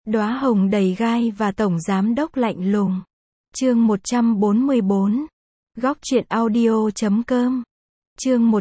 Đóa hồng đầy gai và tổng giám đốc lạnh lùng. Chương 144. Góc truyện audio.com. Chương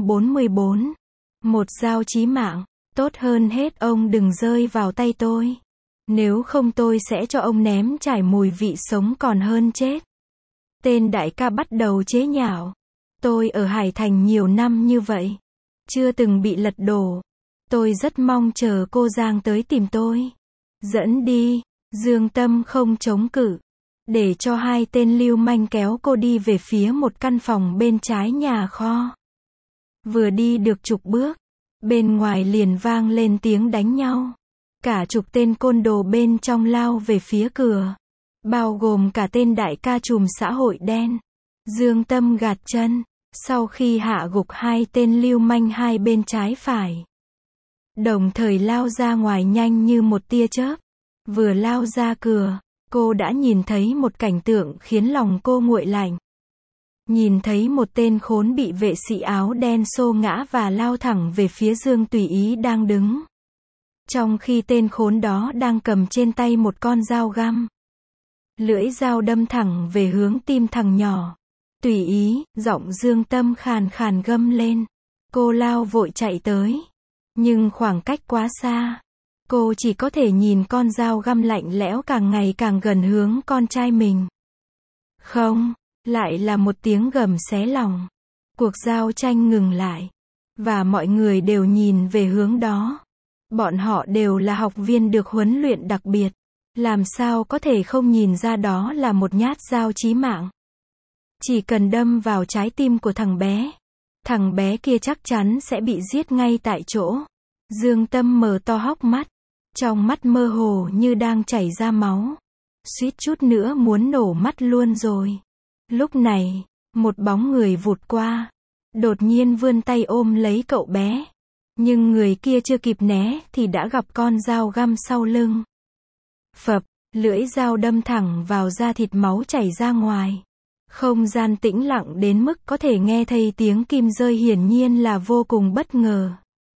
144. Một dao chí mạng. Tốt hơn hết ông đừng rơi vào tay tôi. Nếu không tôi sẽ cho ông nếm trải mùi vị sống còn hơn chết. Tên đại ca bắt đầu chế nhạo. Tôi ở Hải Thành nhiều năm như vậy. Chưa từng bị lật đổ. Tôi rất mong chờ cô Giang tới tìm tôi. Dẫn đi. Dương Tâm không chống cự. Để cho hai tên lưu manh kéo cô đi về phía một căn phòng bên trái nhà kho. Vừa đi được chục bước, bên ngoài liền vang lên tiếng đánh nhau. Cả chục tên côn đồ bên trong lao về phía cửa. Bao gồm cả tên đại ca trùm xã hội đen. Dương Tâm gạt chân. Sau khi hạ gục hai tên lưu manh hai bên trái phải, đồng thời lao ra ngoài nhanh như một tia chớp. Vừa lao ra cửa, cô đã nhìn thấy một cảnh tượng khiến lòng cô nguội lạnh. Nhìn thấy một tên khốn bị vệ sĩ áo đen xô ngã và lao thẳng về phía Dương Tùy Ý đang đứng. Trong khi tên khốn đó đang cầm trên tay một con dao găm. Lưỡi dao đâm thẳng về hướng tim thằng nhỏ. Tùy Ý, giọng Dương Tâm khàn khàn gầm lên. Cô lao vội chạy tới. Nhưng khoảng cách quá xa. Cô chỉ có thể nhìn con dao găm lạnh lẽo càng ngày càng gần hướng con trai mình. Không, lại là một tiếng gầm xé lòng. Cuộc giao tranh ngừng lại. Và mọi người đều nhìn về hướng đó. Bọn họ đều là học viên được huấn luyện đặc biệt. Làm sao có thể không nhìn ra đó là một nhát dao chí mạng. Chỉ cần đâm vào trái tim của thằng bé kia chắc chắn sẽ bị giết ngay tại chỗ. Dương Tâm mở to hốc mắt. Trong mắt mơ hồ như đang chảy ra máu. Suýt chút nữa muốn nổ mắt luôn rồi. Lúc này, một bóng người vụt qua. Đột nhiên vươn tay ôm lấy cậu bé. Nhưng người kia chưa kịp né thì đã gặp con dao găm sau lưng. Phập, lưỡi dao đâm thẳng vào da thịt, máu chảy ra ngoài. Không gian tĩnh lặng đến mức có thể nghe thấy tiếng kim rơi, hiển nhiên là vô cùng bất ngờ.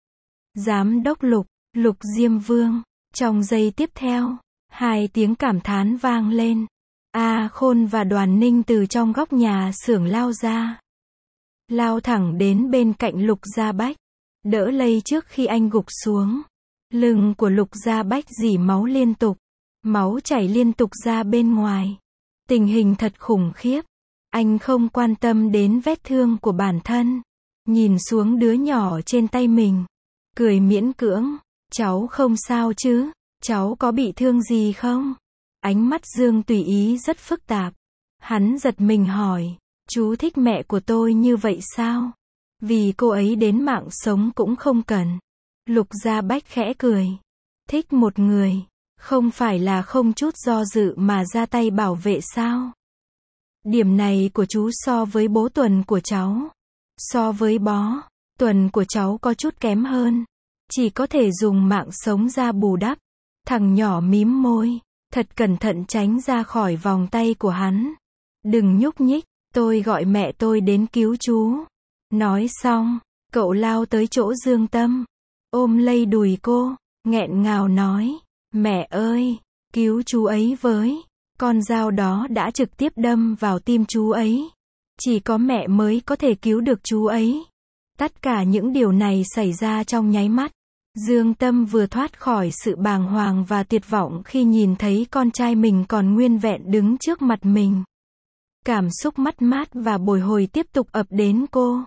Giám đốc Lục Diêm Vương. Trong giây tiếp theo, hai tiếng cảm thán vang lên. A Khôn và Đoàn Ninh từ trong góc nhà xưởng lao ra. Lao thẳng đến bên cạnh Lục Gia Bách. Đỡ lấy trước khi anh gục xuống. Lưng của Lục Gia Bách rỉ máu liên tục. Máu chảy liên tục ra bên ngoài. Tình hình thật khủng khiếp. Anh không quan tâm đến vết thương của bản thân. Nhìn xuống đứa nhỏ trên tay mình. Cười miễn cưỡng. Cháu không sao chứ? Cháu có bị thương gì không? Ánh mắt Dương Tùy Ý rất phức tạp. Hắn giật mình hỏi. Chú thích mẹ của tôi như vậy sao? Vì cô ấy đến mạng sống cũng không cần. Lục Gia Bách khẽ cười. Thích một người, không phải là không chút do dự mà ra tay bảo vệ sao? Điểm này của chú so với bố Tuần của cháu. So với bó Tuần của cháu có chút kém hơn. Chỉ có thể dùng mạng sống ra bù đắp. Thằng nhỏ mím môi. Thật cẩn thận tránh ra khỏi vòng tay của hắn. Đừng nhúc nhích, tôi gọi mẹ tôi đến cứu chú. Nói xong, cậu lao tới chỗ Dương Tâm. Ôm lấy đùi cô, nghẹn ngào nói. Mẹ ơi, cứu chú ấy với. Con dao đó đã trực tiếp đâm vào tim chú ấy. Chỉ có mẹ mới có thể cứu được chú ấy. Tất cả những điều này xảy ra trong nháy mắt. Dương Tâm vừa thoát khỏi sự bàng hoàng và tuyệt vọng khi nhìn thấy con trai mình còn nguyên vẹn đứng trước mặt mình. Cảm xúc mất mát và bồi hồi tiếp tục ập đến cô.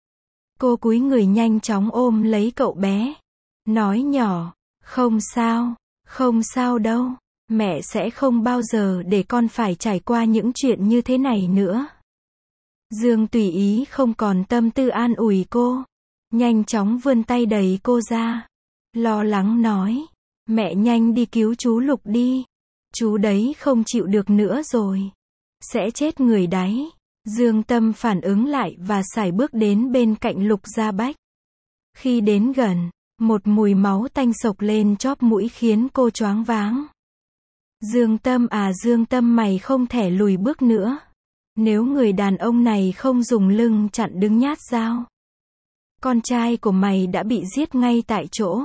Cô cúi người nhanh chóng ôm lấy cậu bé. Nói nhỏ, không sao đâu. Mẹ sẽ không bao giờ để con phải trải qua những chuyện như thế này nữa. Dương Tùy Ý không còn tâm tư an ủi cô. Nhanh chóng vươn tay đẩy cô ra. Lo lắng nói. Mẹ nhanh đi cứu chú Lục đi. Chú đấy không chịu được nữa rồi. Sẽ chết người đấy. Dương Tâm phản ứng lại và sải bước đến bên cạnh Lục Gia Bách. Khi đến gần, một mùi máu tanh sộc lên chóp mũi khiến cô choáng váng. Dương Tâm mày không thể lùi bước nữa. Nếu người đàn ông này không dùng lưng chặn đứng nhát dao, con trai của mày đã bị giết ngay tại chỗ.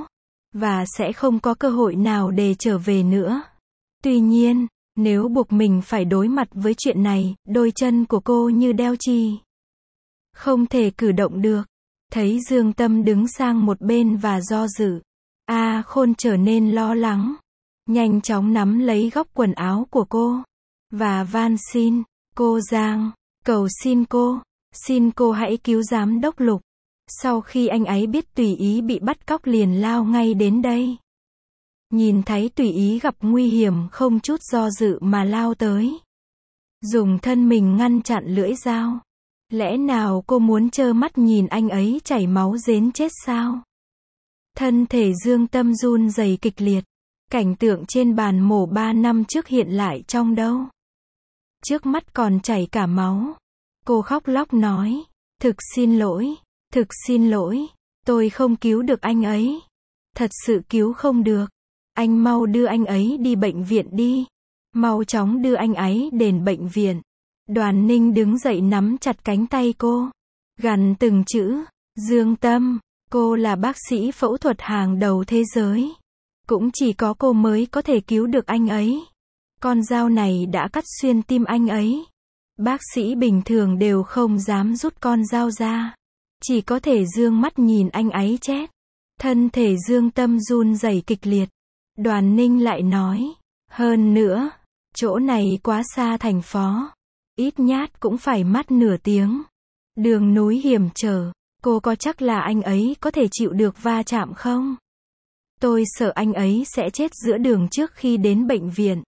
và sẽ không có cơ hội nào để trở về nữa. Tuy nhiên, nếu buộc mình phải đối mặt với chuyện này, đôi chân của cô như đeo chì. Không thể cử động được. Thấy Dương Tâm đứng sang một bên và do dự. A Khôn trở nên lo lắng. Nhanh chóng nắm lấy góc quần áo của cô. Và van xin. Cô Giang. Cầu xin cô hãy cứu giám đốc Lục. Sau khi anh ấy biết Tùy Ý bị bắt cóc liền lao ngay đến đây. Nhìn thấy Tùy Ý gặp nguy hiểm không chút do dự mà lao tới. Dùng thân mình ngăn chặn lưỡi dao. Lẽ nào cô muốn trơ mắt nhìn anh ấy chảy máu đến chết sao? Thân thể Dương Tâm run rẩy kịch liệt. Cảnh tượng trên bàn mổ 3 năm trước hiện lại trong đâu. Trước mắt còn chảy cả máu. Cô khóc lóc nói. Thực xin lỗi, tôi không cứu được anh ấy. Thật sự cứu không được. Anh mau đưa anh ấy đi bệnh viện đi. Mau chóng đưa anh ấy đến bệnh viện. Đoàn Ninh đứng dậy nắm chặt cánh tay cô. Gằn từng chữ. Dương Tâm, cô là bác sĩ phẫu thuật hàng đầu thế giới. Cũng chỉ có cô mới có thể cứu được anh ấy. Con dao này đã cắt xuyên tim anh ấy. Bác sĩ bình thường đều không dám rút con dao ra. Chỉ có thể dương mắt nhìn anh ấy chết. Thân thể Dương Tâm run rẩy kịch liệt. Đoàn Ninh lại nói. Hơn nữa, chỗ này quá xa thành phố. Ít nhát cũng phải mất nửa tiếng. Đường núi hiểm trở. Cô có chắc là anh ấy có thể chịu được va chạm không? Tôi sợ anh ấy sẽ chết giữa đường trước khi đến bệnh viện.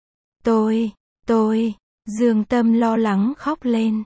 Dương Tâm lo lắng khóc lên.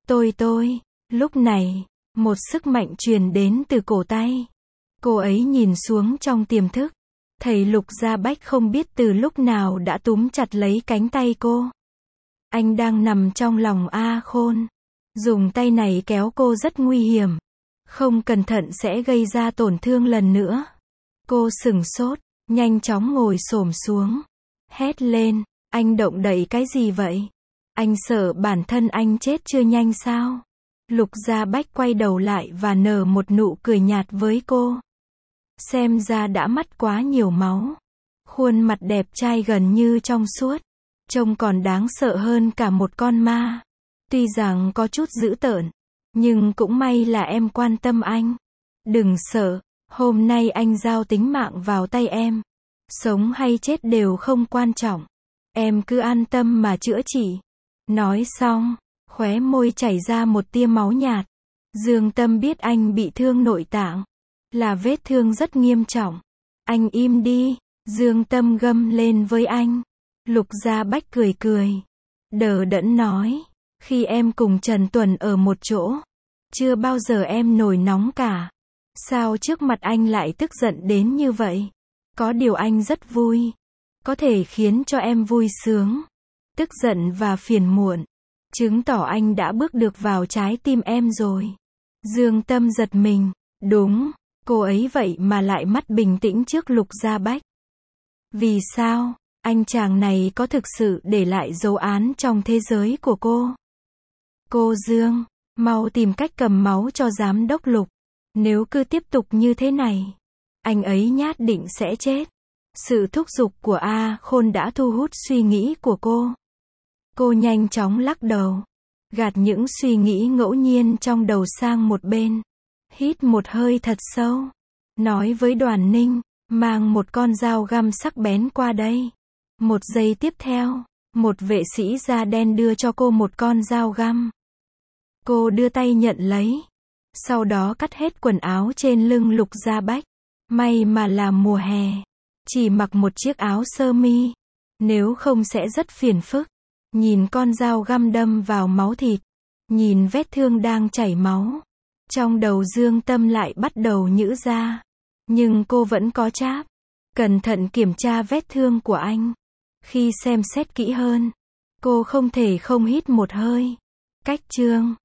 Lúc này, một sức mạnh truyền đến từ cổ tay. Cô ấy nhìn xuống trong tiềm thức. Thầy Lục Gia Bách không biết từ lúc nào đã túm chặt lấy cánh tay cô. Anh đang nằm trong lòng A Khôn. Dùng tay này kéo cô rất nguy hiểm. Không cẩn thận sẽ gây ra tổn thương lần nữa. Cô sửng sốt, nhanh chóng ngồi xổm xuống. Hét lên, anh động đậy cái gì vậy? Anh sợ bản thân anh chết chưa nhanh sao? Lục Gia Bách quay đầu lại và nở một nụ cười nhạt với cô. Xem ra đã mất quá nhiều máu. Khuôn mặt đẹp trai gần như trong suốt. Trông còn đáng sợ hơn cả một con ma. Tuy rằng có chút dữ tợn, nhưng cũng may là em quan tâm anh. Đừng sợ, hôm nay anh giao tính mạng vào tay em. Sống hay chết đều không quan trọng. Em cứ an tâm mà chữa trị. Nói xong, khóe môi chảy ra một tia máu nhạt. Dương Tâm biết anh bị thương nội tạng. Là vết thương rất nghiêm trọng. Anh im đi, Dương Tâm gầm lên với anh. Lục Gia Bách cười. Đờ đẫn nói. Khi em cùng Trần Tuần ở một chỗ, chưa bao giờ em nổi nóng cả. Sao trước mặt anh lại tức giận đến như vậy? Có điều anh rất vui. Có thể khiến cho em vui sướng. Tức giận và phiền muộn. Chứng tỏ anh đã bước được vào trái tim em rồi. Dương Tâm giật mình. Đúng, cô ấy vậy mà lại mắt bình tĩnh trước Lục Gia Bách. Vì sao? Anh chàng này có thực sự để lại dấu ấn trong thế giới của cô? Cô Dương, mau tìm cách cầm máu cho giám đốc Lục. Nếu cứ tiếp tục như thế này, anh ấy nhất định sẽ chết. Sự thúc giục của A Khôn đã thu hút suy nghĩ của cô. Cô nhanh chóng lắc đầu, gạt những suy nghĩ ngẫu nhiên trong đầu sang một bên. Hít một hơi thật sâu, nói với Đoàn Ninh, mang một con dao găm sắc bén qua đây. Một giây tiếp theo, một vệ sĩ da đen đưa cho cô một con dao găm. Cô đưa tay nhận lấy. Sau đó cắt hết quần áo trên lưng Lục Gia Bách. May mà là mùa hè. Chỉ mặc một chiếc áo sơ mi. Nếu không sẽ rất phiền phức. Nhìn con dao găm đâm vào máu thịt. Nhìn vết thương đang chảy máu. Trong đầu Dương Tâm lại bắt đầu nhữ ra. Nhưng cô vẫn có cháp. Cẩn thận kiểm tra vết thương của anh. Khi xem xét kỹ hơn, cô không thể không hít một hơi. Cách chương